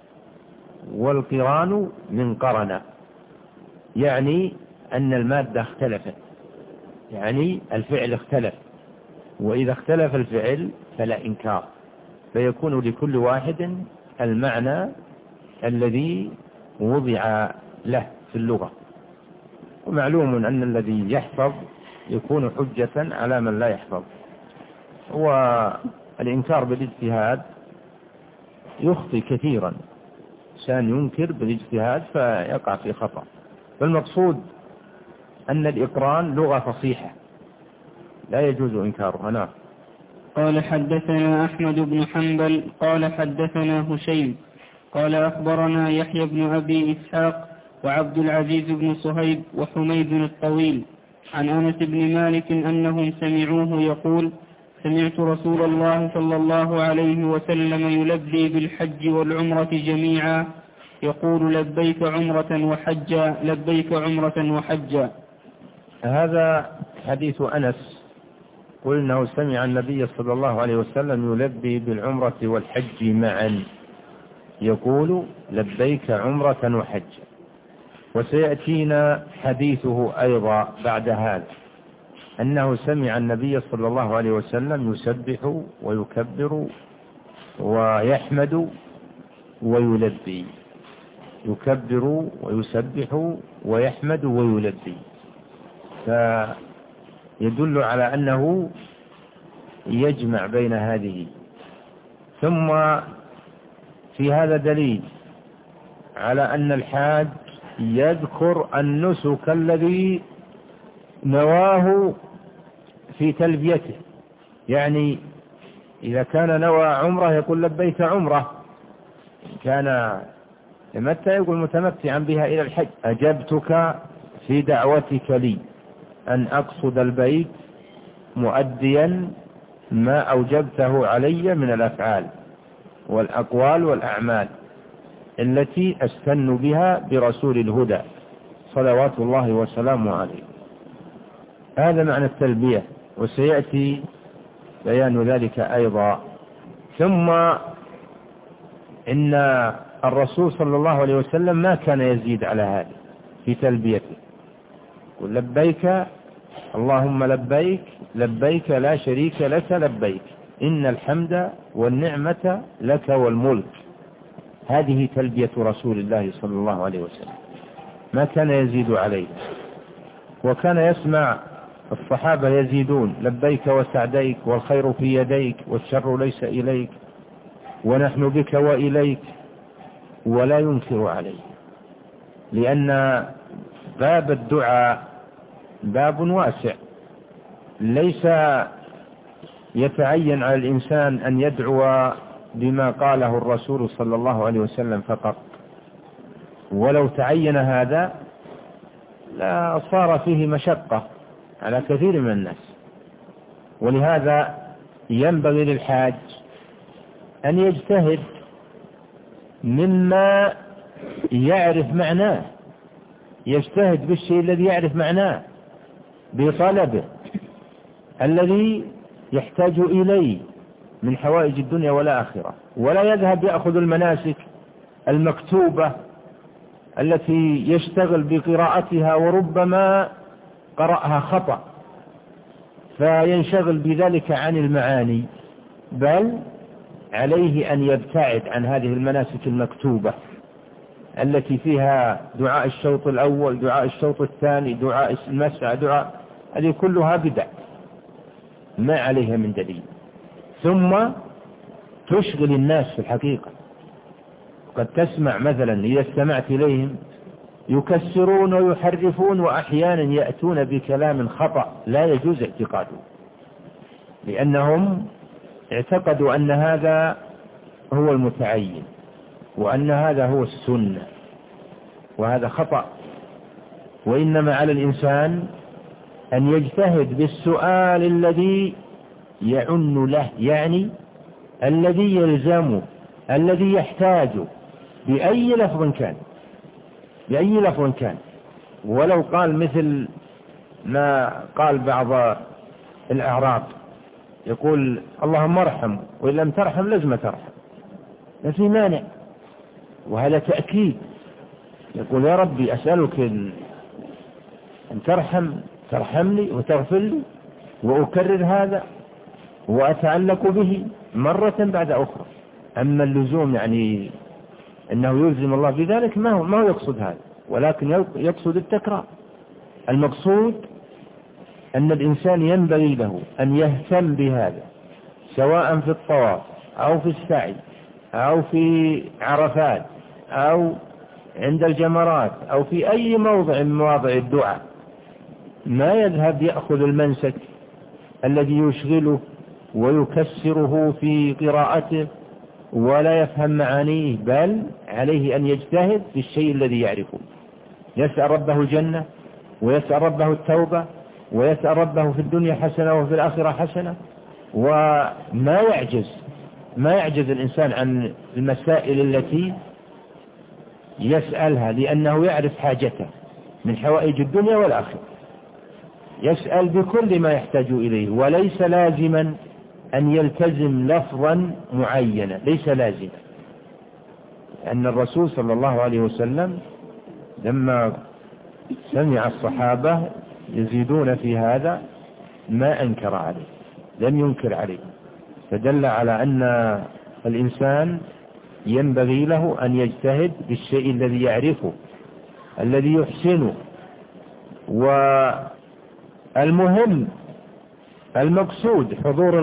والقران من قرن، يعني أن المادة اختلفت، يعني الفعل اختلف، وإذا اختلف الفعل فلا إنكار، فيكون لكل واحد المعنى الذي وضع له في اللغة. ومعلوم أن الذي يحفظ يكون حجة على من لا يحفظ. والإنكار بالاجتهاد يخطي كثيرا، إنسان ينكر بالاجتهاد فيقع في خطأ. فالمقصود أن الإقران لغة فصيحة لا يجوز إنكارها. نعم. قال حدثنا أحمد بن حنبل قال حدثنا هشيم قال أخبرنا يحيى بن أبي إسحاق وعبد العزيز بن صهيب وحميد الطويل عن أنس بن مالك أنهم سمعوه يقول: سمعت رسول الله صلى الله عليه وسلم يلبي بالحج والعمرة جميعا يقول: لبيك عمرة وحجا، لبيك عمرة وحجا. هذا حديث أنس، قلنا سمع النبي صلى الله عليه وسلم يلبي بالعمرة والحج معا يقول: لبيك عمرة وحجا. وسيأتينا حديثه أيضا بعد هذا أنه سمع النبي صلى الله عليه وسلم يسبح ويكبر ويحمد ويلبي، يكبر ويسبح ويحمد ويلبي، فيدل على أنه يجمع بين هذه. ثم في هذا دليل على أن الحاج يذكر النسك الذي نواه في تلبيته، يعني إذا كان نوى عمره يقول: لبيك عمره، إن كان يمتع يقول: متمتعا بها إلى الحج. أجبتك في دعوتك لي أن أقصد البيت مؤديا ما أوجبته علي من الأفعال والأقوال والأعمال التي أستن بها برسول الهدى صلوات الله وسلامه عليه. هذا معنى التلبية، وسيأتي بيان ذلك أيضا. ثم إن الرسول صلى الله عليه وسلم ما كان يزيد على هذا في تلبيته، قل: لبيك اللهم لبيك، لبيك لا شريك لك لبيك، إن الحمد والنعمة لك والملك. هذه تلبية رسول الله صلى الله عليه وسلم، ما كان يزيد عليه. وكان يسمع الصحابة يزيدون: لبيك وسعديك، والخير في يديك، والشر ليس إليك، ونحن بك وإليك، ولا ينكر عليه، لأن باب الدعاء باب واسع، ليس يتعين على الإنسان أن يدعو بما قاله الرسول صلى الله عليه وسلم فقط، ولو تعين هذا لا صار فيه مشقة على كثير من الناس. ولهذا ينبغي للحاج أن يجتهد مما يعرف معناه، يجتهد بالشيء الذي يعرف معناه بطلبه الذي يحتاج إليه من حوائج الدنيا والآخرة، ولا يذهب يأخذ المناسك المكتوبة التي يشتغل بقراءتها وربما قرأها خطأ فينشغل بذلك عن المعاني، بل عليه أن يبتعد عن هذه المناسك المكتوبة التي فيها دعاء الشوط الأول، دعاء الشوط الثاني، دعاء المسعى، دعاء، هذه كلها بدع ما عليها من دليل، ثم تشغل الناس في الحقيقة. قد تسمع مثلا إذا استمعت إليهم يكسرون ويحرفون، وأحيانا يأتون بكلام خطأ لا يجوز اعتقاده، لأنهم اعتقدوا أن هذا هو المتعين وأن هذا هو السنة، وهذا خطأ. وإنما على الإنسان أن يجتهد بالسؤال الذي يعن له، يعني الذي يلزمه، الذي يحتاجه، بأي لفظ كان، بأي لفظ كان، ولو قال مثل ما قال بعض الأعراب يقول اللهم ارحم، وإن لم ترحم لازم ترحم، ما في مانع، وهذا تأكيد. يقول يا ربي أسألك أن ترحمني وتغفر لي، وأكرر هذا وأتعلق به مرة بعد أخرى. أما اللزوم يعني أنه يلزم الله بذلك ما هو يقصد هذا، ولكن يقصد التكرار. المقصود أن الإنسان ينبغي له أن يهتم بهذا، سواء في الطواف أو في السعي أو في عرفات أو عند الجمرات أو في أي موضع من مواضع الدعاء، ما يذهب يأخذ المنسك الذي يشغله ويكسره في قراءته ولا يفهم معانيه، بل عليه أن يجتهد في الشيء الذي يعرفه، يسأل ربه الجنة ويسأل ربه التوبة ويسأل ربه في الدنيا حسنة وفي الآخرة حسنة، وما يعجز الإنسان عن المسائل التي يسألها، لأنه يعرف حاجته من حوائج الدنيا والآخرة، يسأل بكل ما يحتاج إليه، وليس لازما أن يلتزم لفظا معينا، ليس لازما. أن الرسول صلى الله عليه وسلم لما سمع الصحابة يزيدون في هذا ما أنكر عليه، لم ينكر عليه، فدل على أن الإنسان ينبغي له أن يجتهد بالشيء الذي يعرفه الذي يحسنه. والمهم المقصود حضور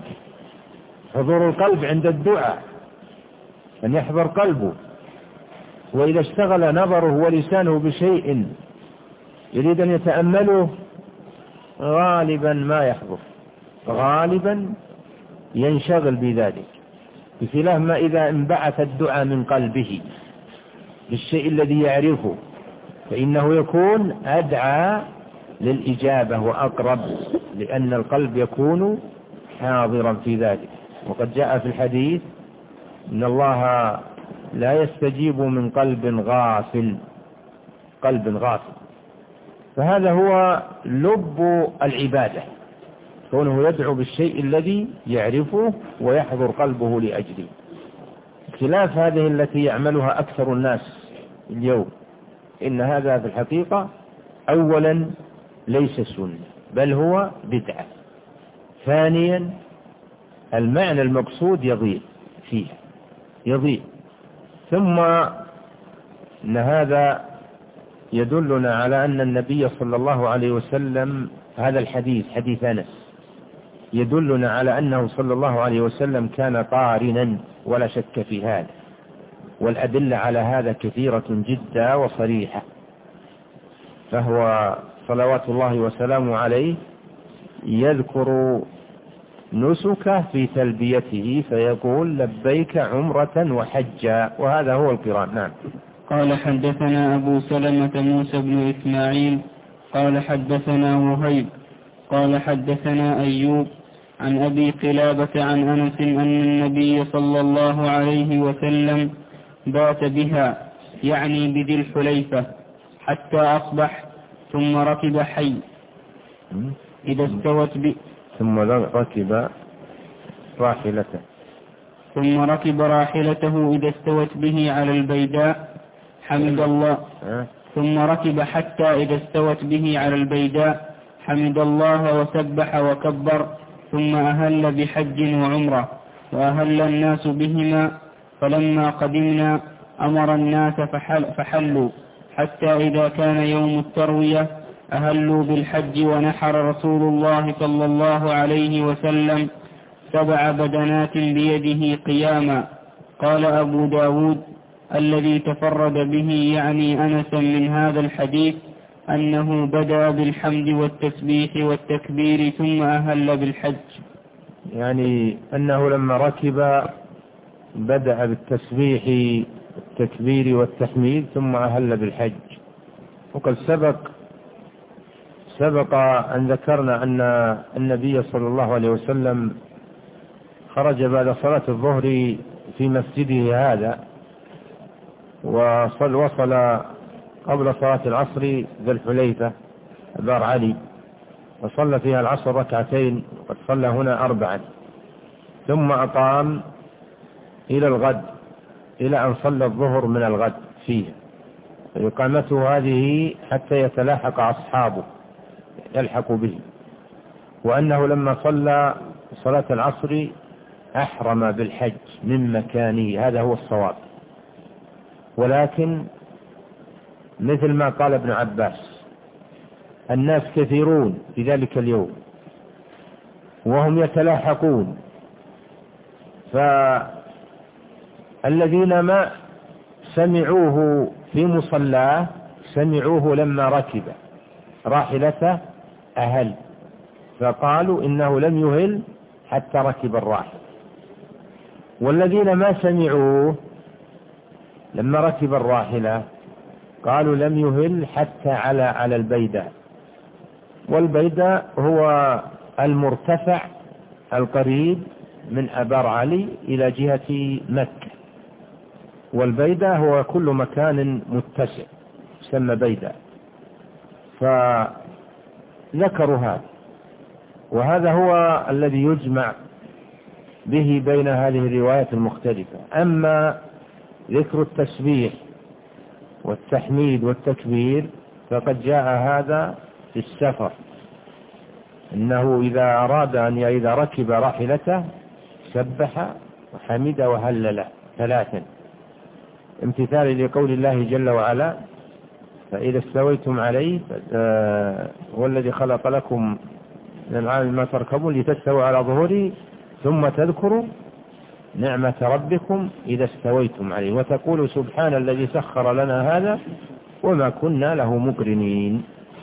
القلب عند الدعاء، أن يحضر قلبه، وإذا اشتغل نظره ولسانه بشيء يريد أن يتأمله غالبا ما يحضر، غالبا ينشغل بذلك، بخلاف ما إذا انبعث الدعاء من قلبه بالشيء الذي يعرفه فإنه يكون أدعى للإجابة وأقرب، لأن القلب يكون حاضرا في ذلك. وقد جاء في الحديث إن الله لا يستجيب من قلب غافل، فهذا هو لب العبادة، كونه يدعو بالشيء الذي يعرفه ويحضر قلبه لأجله، خلاف هذه التي يعملها أكثر الناس اليوم. إن هذا في الحقيقة أولا ليس سنة، بل هو بدعة. ثانيا المعنى المقصود يضيع. ثم إن هذا يدلنا على أن النبي صلى الله عليه وسلم، هذا الحديث حديث أنس يدلنا على أنه صلى الله عليه وسلم كان قارنا ولا شك في هذا، والأدلة على هذا كثيرة جدا وصريحة. فهو صلوات الله وسلامه عليه يذكر نسكه في تلبيته فيقول لبيك عمرة وحجا، وهذا هو القران. نعم. قال حدثنا أبو سلمة موسى بن إسماعيل قال حدثنا وهيب قال حدثنا أيوب عن أبي قلابة عن أنس أن النبي صلى الله عليه وسلم بات بها، يعني بذي الحليفة، حتى أصبح، ثم ركب حي إذا استوت ثم ركب راحلته إذا استوت به على البيداء، حمد الله. ثم ركب حتى إذا استوت به على البيداء حمد الله وسبح وكبر، ثم أهل بحج وعمرة، وأهل الناس بهما. فلما قدمنا أمر الناس فحلوا، حتى إذا كان يوم التروية أهلوا بالحج، ونحر رسول الله صلى الله عليه وسلم 7 بدنات بيده قياما. قال أبو داود: الذي تفرد به يعني أنسا من هذا الحديث أنه بدأ بالحمد والتسبيح والتكبير ثم أهل بالحج، يعني أنه لما ركب بدأ بالتسبيح والتكبير والتحميد ثم أهل بالحج. وقد سبق أن ذكرنا أن النبي صلى الله عليه وسلم خرج بعد صلاة الظهر في مسجده هذا، وصل قبل صلاة العصر ذي الحليفة أبار علي، وصلى فيها العصر 2 وقد صلى هنا 4، ثم أقام إلى الغد، إلى أن صلى الظهر من الغد فيه. فإقامته هذه حتى يتلاحق أصحابه يلحقوا به. وأنه لما صلى صلاة العصر أحرم بالحج من مكانه، هذا هو الصواب. ولكن مثل ما قال ابن عباس: الناس كثيرون في ذلك اليوم وهم يتلاحقون، فالذين ما سمعوه في مصلاه سمعوه لما ركب راحلته أهل، فقالوا إنه لم يهل حتى ركب الراحل. والذين ما سمعوه لما ركب الراحلة قالوا لم يهل حتى على البيداء. والبيداء هو المرتفع القريب من أبار علي إلى جهة مكة، والبيداء هو كل مكان متسع يسمى بيداء. فذكروا هذا، وهذا هو الذي يجمع به بين هذه الروايات المختلفة. أما ذكر التسبيح والتحميد والتكبير فقد جاء هذا في السفر، إنه إذا ركب راحلته سبح وحمد وهلل 3 امتثال لقول الله جل وعلا: فإذا استويتم عليه هو الذي خلق لكم من العام ما تركبون لتستووا على ظهوره ثم تذكروا نعمة ربكم إذا استويتم عليه وتقولوا سبحان الذي سخر لنا هذا وما كنا له مقرنين.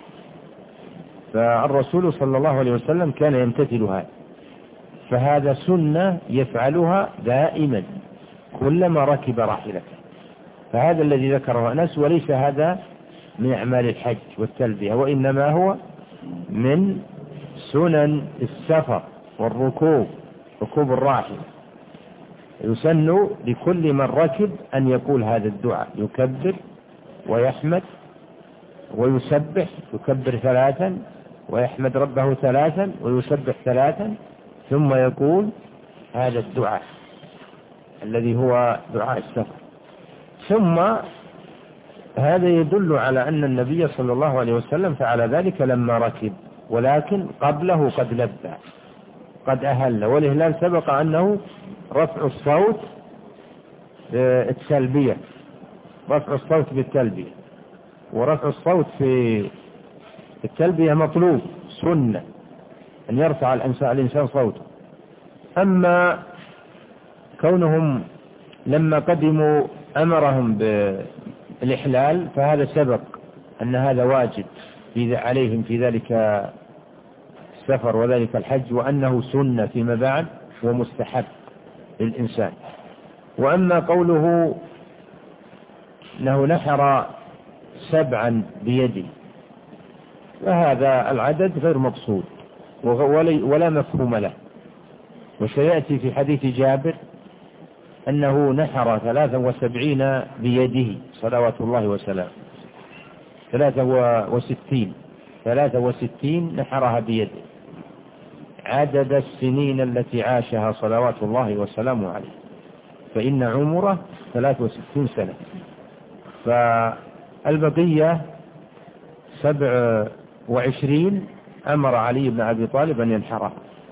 فالرسول صلى الله عليه وسلم كان يمتثل هذا، فهذا سنة يفعلها دائما كلما ركب راحلته. فهذا الذي ذكره أنس، وليس هذا من أعمال الحج والتلبية، وإنما هو من سنن السفر والركوب، ركوب الراحل. يسن لكل من ركب أن يقول هذا الدعاء، يكبر ويحمد ويسبح، يكبر 3 ويحمد ربه 3 ويسبح 3، ثم يقول هذا الدعاء الذي هو دعاء السفر. ثم هذا يدل على أن النبي صلى الله عليه وسلم فعل ذلك لما ركب، ولكن قبله قد لبى قد أهل. والإهلال سبق أنه رفع الصوت التلبية، رفع الصوت بالتلبية، ورفع الصوت في التلبية مطلوب سنة أن يرفع الإنسان صوته. أما كونهم لما قدموا أمرهم بالإحلال فهذا سبق أن هذا واجب عليهم في ذلك السفر وذلك الحج، وأنه سنة فيما بعد ومستحب للإنسان. وأما قوله أنه نحر 7 بيده، فهذا العدد غير مقصود ولا مفهوم له. وسيأتي في حديث جابر أنه نحر 73 بيده صلوات الله وسلامه، 63 نحرها بيده، عدد السنين التي عاشها صلوات الله وسلامه عليه، فإن عمره 63 سنة. فالبقية 27 أمر علي بن أبي طالب أن ينحرها،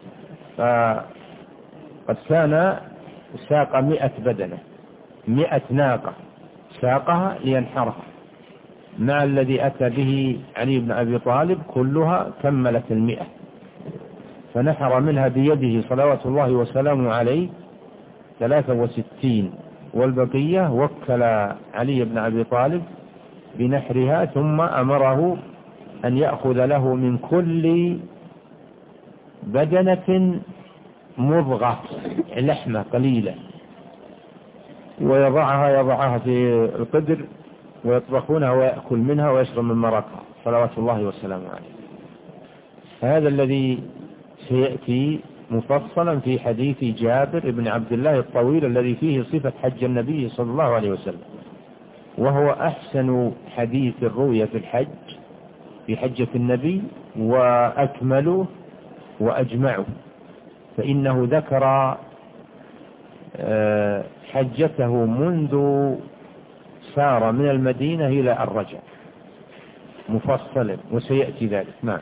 فقد كان ساق 100 بدنة، 100 ناقة ساقها لينحرها، مع الذي أتى به علي بن أبي طالب كلها كملت 100، فنحر منها بيده صلوات الله وسلامه عليه 63، والبقية وكل علي بن أبي طالب بنحرها، ثم أمره أن يأخذ له من كل بدنة مضغة لحمة قليلة ويضعها في القدر ويطبخونها ويأكل منها ويشرب من مرقها صلوات الله وسلامه عليه. هذا الذي سيأتي مفصلا في حديث جابر بن عبد الله الطويل الذي فيه صفة حج النبي صلى الله عليه وسلم، وهو أحسن حديث روي في الحج في حجة النبي وأكمله وأجمعه، فإنه ذكر حجته منذ سار من المدينة إلى أن رجع مفصلا، وسيأتي ذلك. نعم.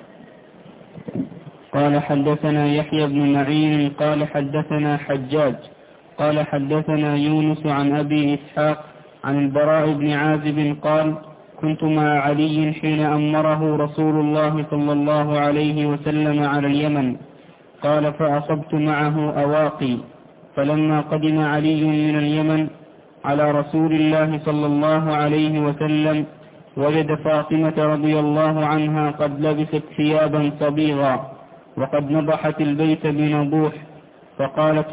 قال حدثنا يحيى بن معين قال حدثنا حجاج قال حدثنا يونس عن أبي إسحاق عن البراء بن عازب قال كنت مع علي حين أمره رسول الله صلى الله عليه وسلم على اليمن، قال فأصبت معه أواقي، فلما قدم علي من اليمن على رسول الله صلى الله عليه وسلم وجد فاطمة رضي الله عنها قد لبست ثيابا صبيغا وقد نضحت البيت بنضوح، فقالت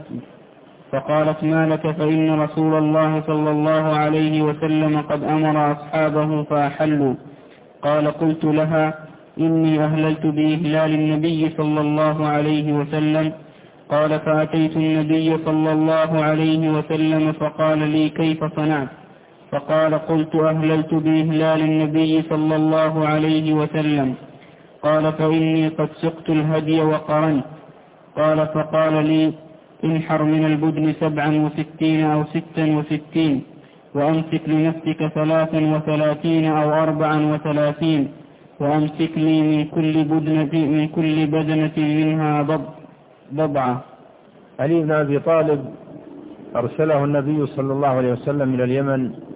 ما لك فإن رسول الله صلى الله عليه وسلم قد أمر أصحابه فأحلوا. قال قلت لها إني أهللت بإهلال النبي صلى الله عليه وسلم. قال فأتيت النبي صلى الله عليه وسلم فقال لي كيف صنعت؟ فقال قلت أهللت بإهلال النبي صلى الله عليه وسلم. قال فإني قد سقت الهدي وقرنت. قال فقال لي انحر من البدن 67 أو 66 وأمسك لنفسك 33 أو 34 وأمسك لي من كل بدنة منها ضبعة. علي بن أبي طالب أرسله النبي صلى الله عليه وسلم إلى اليمن